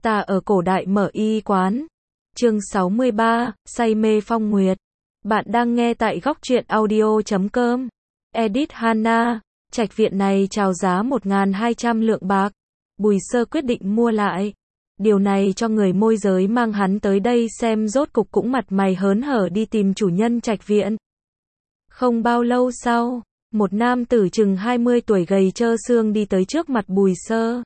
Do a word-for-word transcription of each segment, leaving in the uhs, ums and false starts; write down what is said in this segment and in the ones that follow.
Ta ở cổ đại mở y quán. Chương sáu mươi ba, say mê phong nguyệt. Bạn đang nghe tại góc truyện audio chấm com. Edit Hana. Trạch viện này chào giá một nghìn hai trăm lượng bạc. Bùi Sơ quyết định mua lại. Điều này cho người môi giới mang hắn tới đây xem rốt cục cũng mặt mày hớn hở đi tìm chủ nhân trạch viện. Không bao lâu sau, một nam tử chừng hai mươi tuổi gầy trơ xương đi tới trước mặt Bùi Sơ.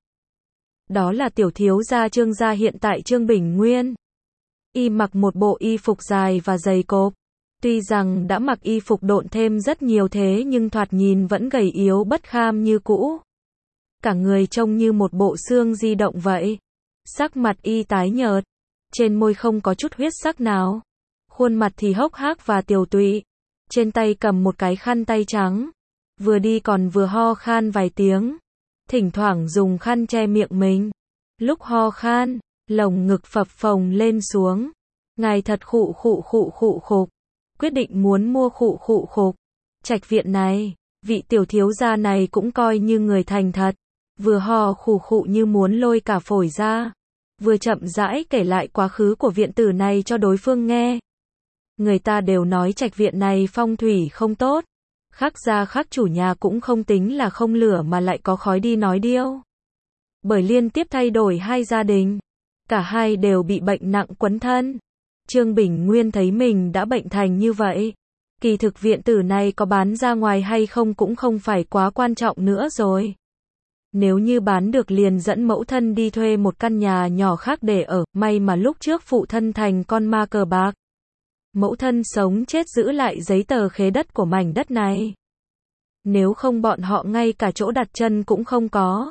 Đó là tiểu thiếu gia Trương gia hiện tại Trương Bình Nguyên. Y mặc một bộ y phục dài và dày cộp. Tuy rằng đã mặc y phục độn thêm rất nhiều thế nhưng thoạt nhìn vẫn gầy yếu bất kham như cũ. Cả người trông như một bộ xương di động vậy. Sắc mặt y tái nhợt, trên môi không có chút huyết sắc nào. Khuôn mặt thì hốc hác và tiều tụy. Trên tay cầm một cái khăn tay trắng. Vừa đi còn vừa ho khan vài tiếng. Thỉnh thoảng dùng khăn che miệng mình. Lúc ho khan, lồng ngực phập phồng lên xuống. Ngài thật khụ khụ khụ khụ khục. Quyết định muốn mua khụ khụ khục. Trạch viện này, vị tiểu thiếu gia này cũng coi như người thành thật. Vừa ho khụ khụ như muốn lôi cả phổi ra. Vừa chậm rãi kể lại quá khứ của viện tử này cho đối phương nghe. Người ta đều nói trạch viện này phong thủy không tốt. Khắc gia khắc chủ nhà cũng không tính là không lửa mà lại có khói đi nói điêu. Bởi liên tiếp thay đổi hai gia đình. Cả hai đều bị bệnh nặng quấn thân. Trương Bình Nguyên thấy mình đã bệnh thành như vậy. Kỳ thực viện tử này có bán ra ngoài hay không cũng không phải quá quan trọng nữa rồi. Nếu như bán được liền dẫn mẫu thân đi thuê một căn nhà nhỏ khác để ở. May mà lúc trước phụ thân thành con ma cờ bạc. Mẫu thân sống chết giữ lại giấy tờ khế đất của mảnh đất này. Nếu không bọn họ ngay cả chỗ đặt chân cũng không có.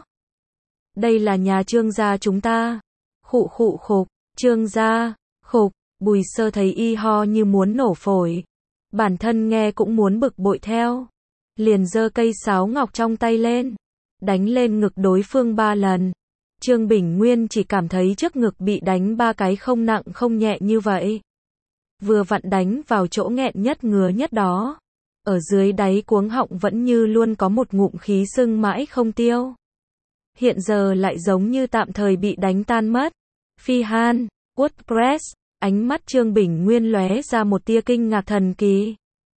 Đây là nhà Trương gia chúng ta. Khụ khụ khục, Trương gia, khục, Bùi Sơ thấy y ho như muốn nổ phổi. Bản thân nghe cũng muốn bực bội theo. Liền giơ cây sáo ngọc trong tay lên. Đánh lên ngực đối phương ba lần. Trương Bình Nguyên chỉ cảm thấy trước ngực bị đánh ba cái không nặng không nhẹ như vậy. Vừa vặn đánh vào chỗ nghẹn nhất ngứa nhất đó. Ở dưới đáy cuống họng vẫn như luôn có một ngụm khí sưng mãi không tiêu. Hiện giờ lại giống như tạm thời bị đánh tan mất. Phi Han, WordPress, ánh mắt Trương Bình Nguyên lóe ra một tia kinh ngạc thần kỳ.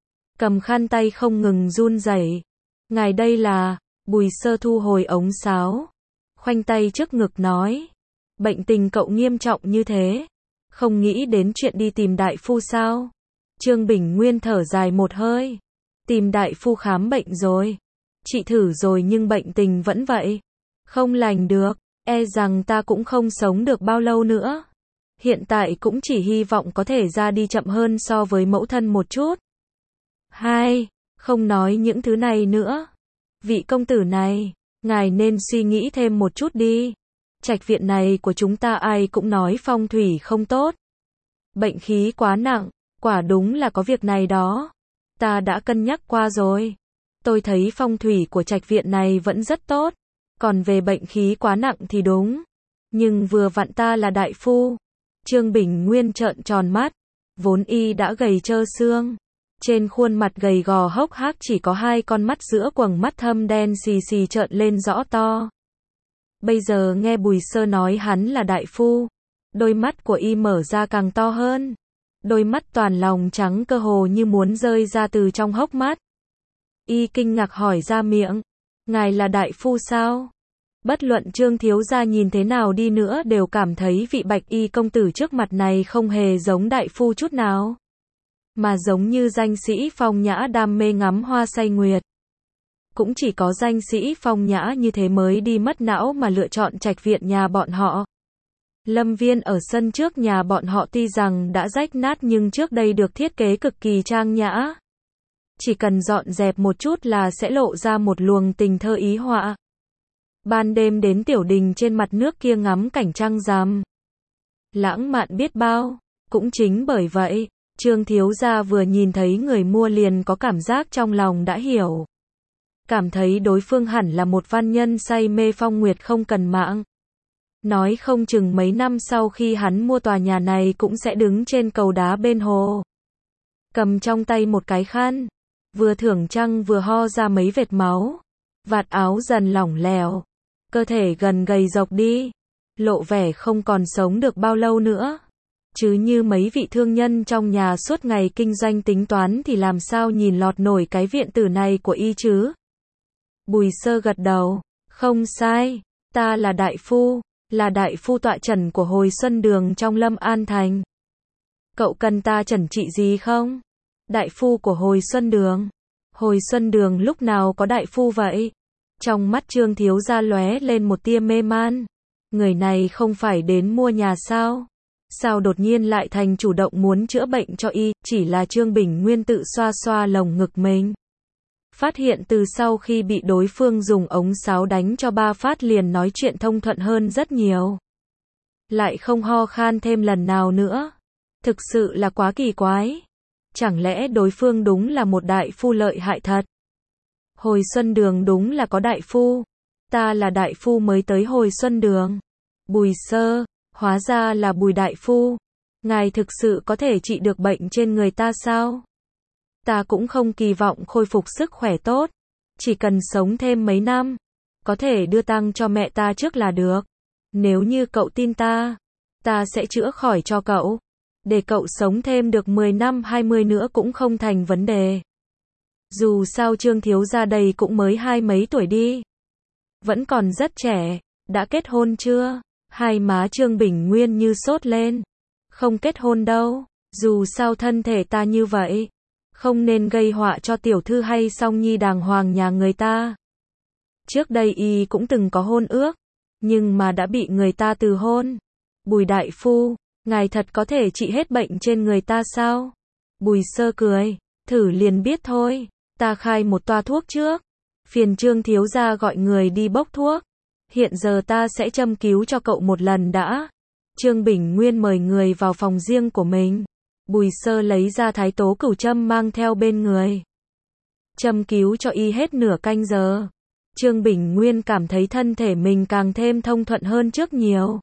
Cầm khăn tay không ngừng run rẩy. Ngài đây là, Bùi Sơ thu hồi ống sáo. Khoanh tay trước ngực nói. Bệnh tình cậu nghiêm trọng như thế. Không nghĩ đến chuyện đi tìm đại phu sao? Trương Bình Nguyên thở dài một hơi. Tìm đại phu khám bệnh rồi. Chị thử rồi nhưng bệnh tình vẫn vậy. Không lành được. E rằng ta cũng không sống được bao lâu nữa. Hiện tại cũng chỉ hy vọng có thể ra đi chậm hơn so với mẫu thân một chút. Hai, không nói những thứ này nữa. Vị công tử này, ngài nên suy nghĩ thêm một chút đi. Trạch viện này của chúng ta ai cũng nói phong thủy không tốt. Bệnh khí quá nặng, quả đúng là có việc này đó. Ta đã cân nhắc qua rồi. Tôi thấy phong thủy của trạch viện này vẫn rất tốt. Còn về bệnh khí quá nặng thì đúng. Nhưng vừa vặn ta là đại phu. Trương Bình Nguyên trợn tròn mắt. Vốn y đã gầy trơ xương. Trên khuôn mặt gầy gò hốc hác chỉ có hai con mắt giữa quầng mắt thâm đen xì xì trợn lên rõ to. Bây giờ nghe Bùi Sơ nói hắn là đại phu. Đôi mắt của y mở ra càng to hơn. Đôi mắt toàn lòng trắng cơ hồ như muốn rơi ra từ trong hốc mắt. Y kinh ngạc hỏi ra miệng. Ngài là đại phu sao? Bất luận Trương thiếu gia nhìn thế nào đi nữa đều cảm thấy vị bạch y công tử trước mặt này không hề giống đại phu chút nào. Mà giống như danh sĩ phong nhã đam mê ngắm hoa say nguyệt. Cũng chỉ có danh sĩ phong nhã như thế mới đi mất não mà lựa chọn trạch viện nhà bọn họ. Lâm viên ở sân trước nhà bọn họ tuy rằng đã rách nát nhưng trước đây được thiết kế cực kỳ trang nhã. Chỉ cần dọn dẹp một chút là sẽ lộ ra một luồng tình thơ ý họa. Ban đêm đến tiểu đình trên mặt nước kia ngắm cảnh trăng rằm. Lãng mạn biết bao. Cũng chính bởi vậy, Trương thiếu gia vừa nhìn thấy người mua liền có cảm giác trong lòng đã hiểu. Cảm thấy đối phương hẳn là một văn nhân say mê phong nguyệt không cần mạng. Nói không chừng mấy năm sau khi hắn mua tòa nhà này cũng sẽ đứng trên cầu đá bên hồ. Cầm trong tay một cái khăn. Vừa thưởng trăng vừa ho ra mấy vệt máu. Vạt áo dần lỏng lẻo. Cơ thể gần gầy rộc đi. lộ vẻ không còn sống được bao lâu nữa. Chứ như mấy vị thương nhân trong nhà suốt ngày kinh doanh tính toán thì làm sao nhìn lọt nổi cái viện tử này của y chứ? Bùi Sơ gật đầu, không sai, ta là đại phu, là đại phu tọa chẩn của Hồi Xuân Đường trong Lâm An Thành. Cậu cần ta chẩn trị gì không? Đại phu của Hồi Xuân Đường. Hồi Xuân Đường lúc nào có đại phu vậy? Trong mắt Trương thiếu gia lóe lên một tia mê man. Người này không phải đến mua nhà sao? Sao đột nhiên lại thành chủ động muốn chữa bệnh cho y? Chỉ là Trương Bình Nguyên tự xoa xoa lồng ngực mình. Phát hiện từ sau khi bị đối phương dùng ống sáo đánh cho ba phát liền nói chuyện thông thuận hơn rất nhiều. Lại không ho khan thêm lần nào nữa. Thực sự là quá kỳ quái. Chẳng lẽ đối phương đúng là một đại phu lợi hại thật? Hồi Xuân Đường đúng là có đại phu. Ta là đại phu mới tới Hồi Xuân Đường. Bùi Sơ, hóa ra là Bùi đại phu. Ngài thực sự có thể trị được bệnh trên người ta sao? Ta cũng không kỳ vọng khôi phục sức khỏe tốt. Chỉ cần sống thêm mấy năm. Có thể đưa tang cho mẹ ta trước là được. Nếu như cậu tin ta, ta sẽ chữa khỏi cho cậu. Để cậu sống thêm được mười năm hai mươi nữa cũng không thành vấn đề. Dù sao Trương thiếu gia đây cũng mới hai mấy tuổi đi. Vẫn còn rất trẻ. Đã kết hôn chưa? Hai má Trương Bình Nguyên như sốt lên. Không kết hôn đâu. Dù sao thân thể ta như vậy. Không nên gây họa cho tiểu thư hay song nhi đàng hoàng nhà người ta. Trước đây y cũng từng có hôn ước. Nhưng mà đã bị người ta từ hôn. Bùi đại phu, ngài thật có thể trị hết bệnh trên người ta sao? Bùi Sơ cười. Thử liền biết thôi. Ta khai một toa thuốc trước. Phiền Trương thiếu gia gọi người đi bốc thuốc. Hiện giờ ta sẽ châm cứu cho cậu một lần đã. Trương Bình Nguyên mời người vào phòng riêng của mình. Bùi Sơ lấy ra thái tố cửu châm mang theo bên người. Châm cứu cho y hết nửa canh giờ. Trương Bình Nguyên cảm thấy thân thể mình càng thêm thông thuận hơn trước nhiều.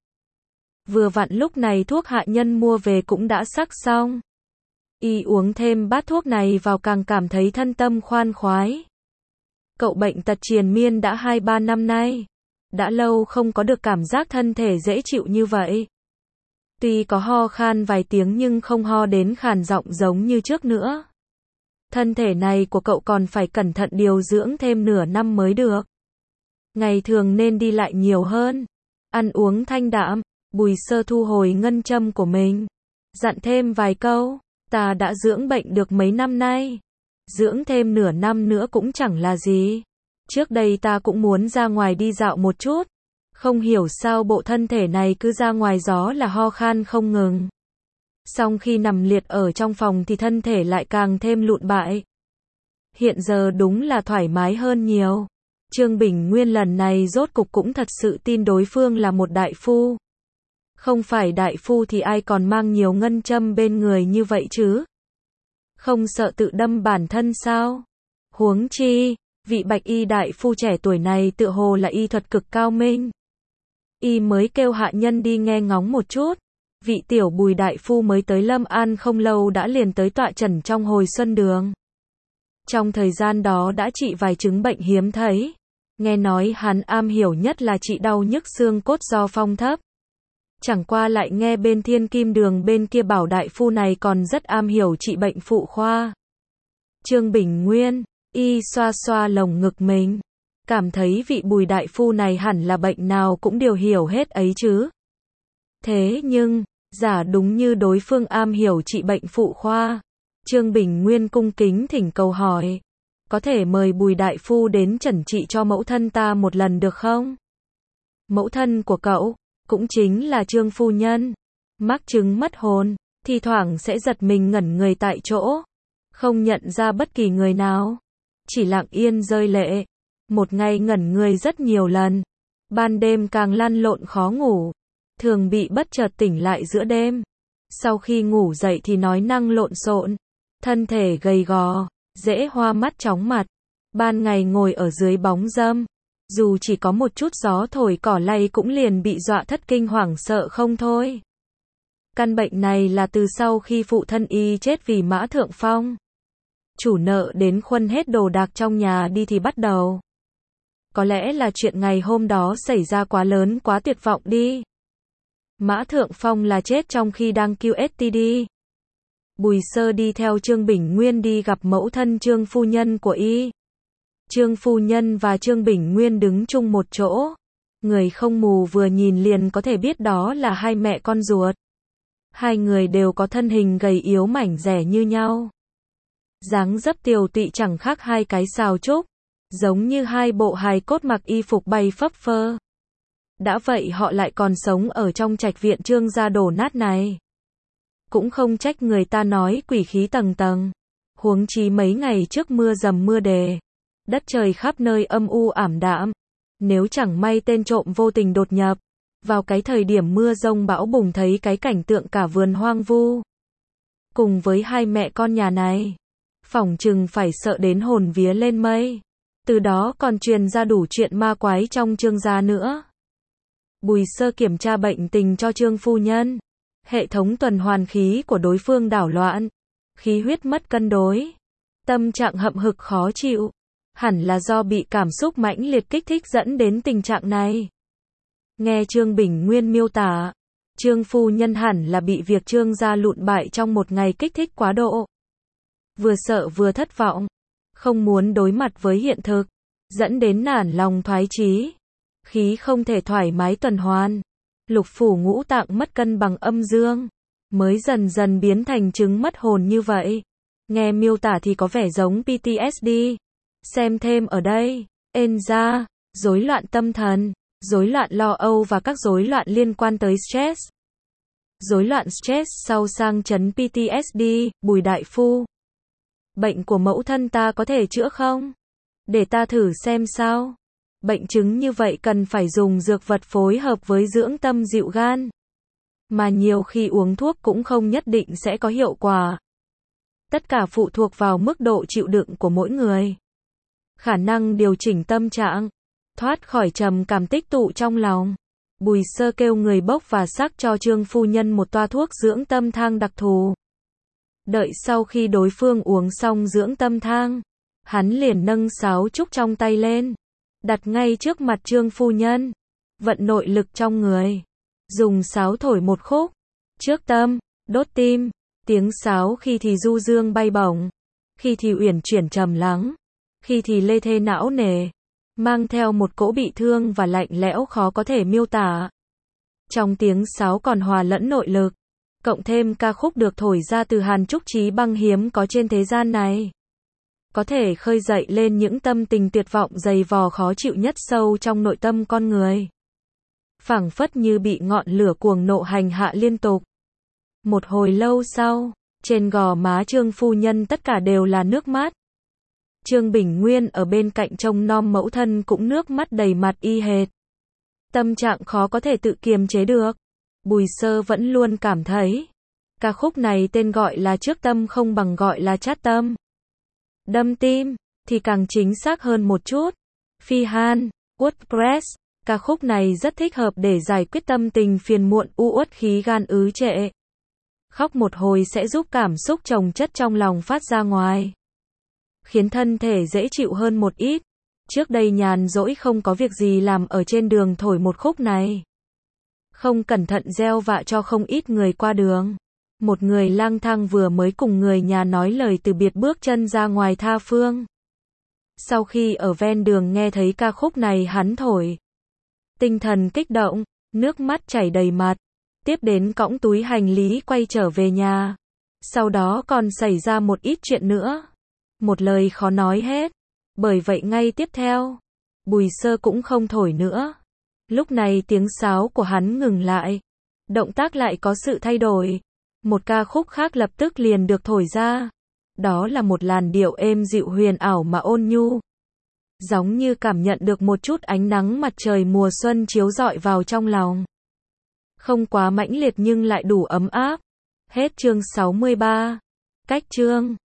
Vừa vặn lúc này thuốc hạ nhân mua về cũng đã sắc xong. Y uống thêm bát thuốc này vào càng cảm thấy thân tâm khoan khoái. Cậu bệnh tật triền miên đã hai ba năm nay. Đã lâu không có được cảm giác thân thể dễ chịu như vậy. Tuy có ho khan vài tiếng nhưng không ho đến khàn giọng giống như trước nữa. Thân thể này của cậu còn phải cẩn thận điều dưỡng thêm nửa năm mới được. Ngày thường nên đi lại nhiều hơn. Ăn uống thanh đạm. Bùi Sơ thu hồi ngân châm của mình. Dặn thêm vài câu. Ta đã dưỡng bệnh được mấy năm nay. Dưỡng thêm nửa năm nữa cũng chẳng là gì. Trước đây ta cũng muốn ra ngoài đi dạo một chút. Không hiểu sao bộ thân thể này cứ ra ngoài gió là ho khan không ngừng. Xong khi nằm liệt ở trong phòng thì thân thể lại càng thêm lụn bại. Hiện giờ đúng là thoải mái hơn nhiều. Trương Bình Nguyên lần này rốt cục cũng thật sự tin đối phương là một đại phu. Không phải đại phu thì ai còn mang nhiều ngân châm bên người như vậy chứ? Không sợ tự đâm bản thân sao? Huống chi, vị bạch y đại phu trẻ tuổi này tựa hồ là y thuật cực cao minh. Y mới kêu hạ nhân đi nghe ngóng một chút. Vị tiểu Bùi đại phu mới tới Lâm An không lâu đã liền tới tọa chẩn trong Hồi Xuân Đường. Trong thời gian đó đã trị vài chứng bệnh hiếm thấy. Nghe nói hắn am hiểu nhất là trị đau nhức xương cốt do phong thấp. Chẳng qua lại nghe bên Thiên Kim Đường bên kia bảo đại phu này còn rất am hiểu trị bệnh phụ khoa. Trương Bình Nguyên, y xoa xoa lồng ngực mình. Cảm thấy vị Bùi đại phu này hẳn là bệnh nào cũng đều hiểu hết ấy chứ. Thế nhưng, giả đúng như đối phương am hiểu trị bệnh phụ khoa. Trương Bình Nguyên cung kính thỉnh cầu hỏi. Có thể mời Bùi đại phu đến chẩn trị cho mẫu thân ta một lần được không? Mẫu thân của cậu, cũng chính là Trương phu nhân. Mắc chứng mất hồn, thi thoảng sẽ giật mình ngẩn người tại chỗ. Không nhận ra bất kỳ người nào. Chỉ lặng yên rơi lệ. Một ngày ngẩn người rất nhiều lần. Ban đêm càng lăn lộn khó ngủ. Thường bị bất chợt tỉnh lại giữa đêm. Sau khi ngủ dậy thì nói năng lộn xộn. Thân thể gầy gò, dễ hoa mắt chóng mặt. Ban ngày ngồi ở dưới bóng râm. Dù chỉ có một chút gió thổi cỏ lay cũng liền bị dọa thất kinh hoảng sợ không thôi. Căn bệnh này là từ sau khi phụ thân y chết vì Mã Thượng Phong. Chủ nợ đến khuân hết đồ đạc trong nhà đi thì bắt đầu. Có lẽ là chuyện ngày hôm đó xảy ra quá lớn quá tuyệt vọng đi. Mã Thượng Phong là chết trong khi đang quy ét tê đê. Bùi Sơ đi theo Trương Bình Nguyên đi gặp mẫu thân Trương phu nhân của y. Trương phu nhân và Trương Bình Nguyên đứng chung một chỗ. Người không mù vừa nhìn liền có thể biết đó là hai mẹ con ruột. Hai người đều có thân hình gầy yếu mảnh dẻ như nhau. Dáng dấp tiều tụy chẳng khác hai cái sào trúc, giống như hai bộ hài cốt mặc y phục bay phấp phơ. Đã vậy họ lại còn sống ở trong trạch viện Trương gia đổ nát này. Cũng không trách người ta nói quỷ khí tầng tầng. Huống chi mấy ngày trước mưa dầm mưa đề. Đất trời khắp nơi âm u ảm đạm. Nếu chẳng may tên trộm vô tình đột nhập, vào cái thời điểm mưa rông bão bùng thấy cái cảnh tượng cả vườn hoang vu. Cùng với hai mẹ con nhà này, phỏng chừng phải sợ đến hồn vía lên mây. Từ đó còn truyền ra đủ chuyện ma quái trong Trương gia nữa. Bùi Sơ kiểm tra bệnh tình cho Trương phu nhân. Hệ thống tuần hoàn khí của đối phương đảo loạn. Khí huyết mất cân đối. Tâm trạng hậm hực khó chịu. Hẳn là do bị cảm xúc mãnh liệt kích thích dẫn đến tình trạng này. Nghe Trương Bình Nguyên miêu tả, Trương phu nhân hẳn là bị việc Trương gia lụn bại trong một ngày kích thích quá độ. Vừa sợ vừa thất vọng, không muốn đối mặt với hiện thực, dẫn đến nản lòng thoái chí. Khí không thể thoải mái tuần hoàn, lục phủ ngũ tạng mất cân bằng âm dương, mới dần dần biến thành chứng mất hồn như vậy. Nghe miêu tả thì có vẻ giống pê tê ét đê. Xem thêm ở đây, en ra, rối loạn tâm thần, rối loạn lo âu và các rối loạn liên quan tới stress. Rối loạn stress sau sang chấn pê tê ét đê, Bùi đại phu. Bệnh của mẫu thân ta có thể chữa không? Để ta thử xem sao. Bệnh chứng như vậy cần phải dùng dược vật phối hợp với dưỡng tâm dịu gan. Mà nhiều khi uống thuốc cũng không nhất định sẽ có hiệu quả. Tất cả phụ thuộc vào mức độ chịu đựng của mỗi người. Khả năng điều chỉnh tâm trạng, thoát khỏi trầm cảm tích tụ trong lòng. Bùi Sơ kêu người bốc và sắc cho Trương phu nhân một toa thuốc dưỡng tâm thang đặc thù. Đợi sau khi đối phương uống xong dưỡng tâm thang, hắn liền nâng sáo trúc trong tay lên, đặt ngay trước mặt Trương phu nhân, vận nội lực trong người, dùng sáo thổi một khúc, trước tâm, đốt tim, tiếng sáo khi thì du dương bay bổng, khi thì uyển chuyển trầm lắng, khi thì lê thê não nề, mang theo một cỗ bị thương và lạnh lẽo khó có thể miêu tả. Trong tiếng sáo còn hòa lẫn nội lực, cộng thêm ca khúc được thổi ra từ Hàn Trúc Chí Băng hiếm có trên thế gian này. Có thể khơi dậy lên những tâm tình tuyệt vọng dày vò khó chịu nhất sâu trong nội tâm con người. Phảng phất như bị ngọn lửa cuồng nộ hành hạ liên tục. Một hồi lâu sau, trên gò má Trương phu nhân tất cả đều là nước mắt. Trương Bình Nguyên ở bên cạnh trông nom mẫu thân cũng nước mắt đầy mặt y hệt. Tâm trạng khó có thể tự kiềm chế được. Bùi Sơ vẫn luôn cảm thấy, ca khúc này tên gọi là trước tâm không bằng gọi là chát tâm. Đâm tim, thì càng chính xác hơn một chút. Phi Han, WordPress, ca khúc này rất thích hợp để giải quyết tâm tình phiền muộn u uất khí gan ứ trệ. Khóc một hồi sẽ giúp cảm xúc chồng chất trong lòng phát ra ngoài. Khiến thân thể dễ chịu hơn một ít. Trước đây nhàn rỗi không có việc gì làm ở trên đường thổi một khúc này. Không cẩn thận gieo vạ cho không ít người qua đường. Một người lang thang vừa mới cùng người nhà nói lời từ biệt bước chân ra ngoài tha phương. Sau khi ở ven đường nghe thấy ca khúc này hắn thổi. Tinh thần kích động, nước mắt chảy đầy mặt. Tiếp đến cõng túi hành lý quay trở về nhà. Sau đó còn xảy ra một ít chuyện nữa. Một lời khó nói hết. Bởi vậy ngay tiếp theo, Bùi Sơ cũng không thổi nữa. Lúc này tiếng sáo của hắn ngừng lại. Động tác lại có sự thay đổi. Một ca khúc khác lập tức liền được thổi ra. Đó là một làn điệu êm dịu huyền ảo mà ôn nhu. Giống như cảm nhận được một chút ánh nắng mặt trời mùa xuân chiếu rọi vào trong lòng. Không quá mãnh liệt nhưng lại đủ ấm áp. Hết chương sáu mươi ba. Cách chương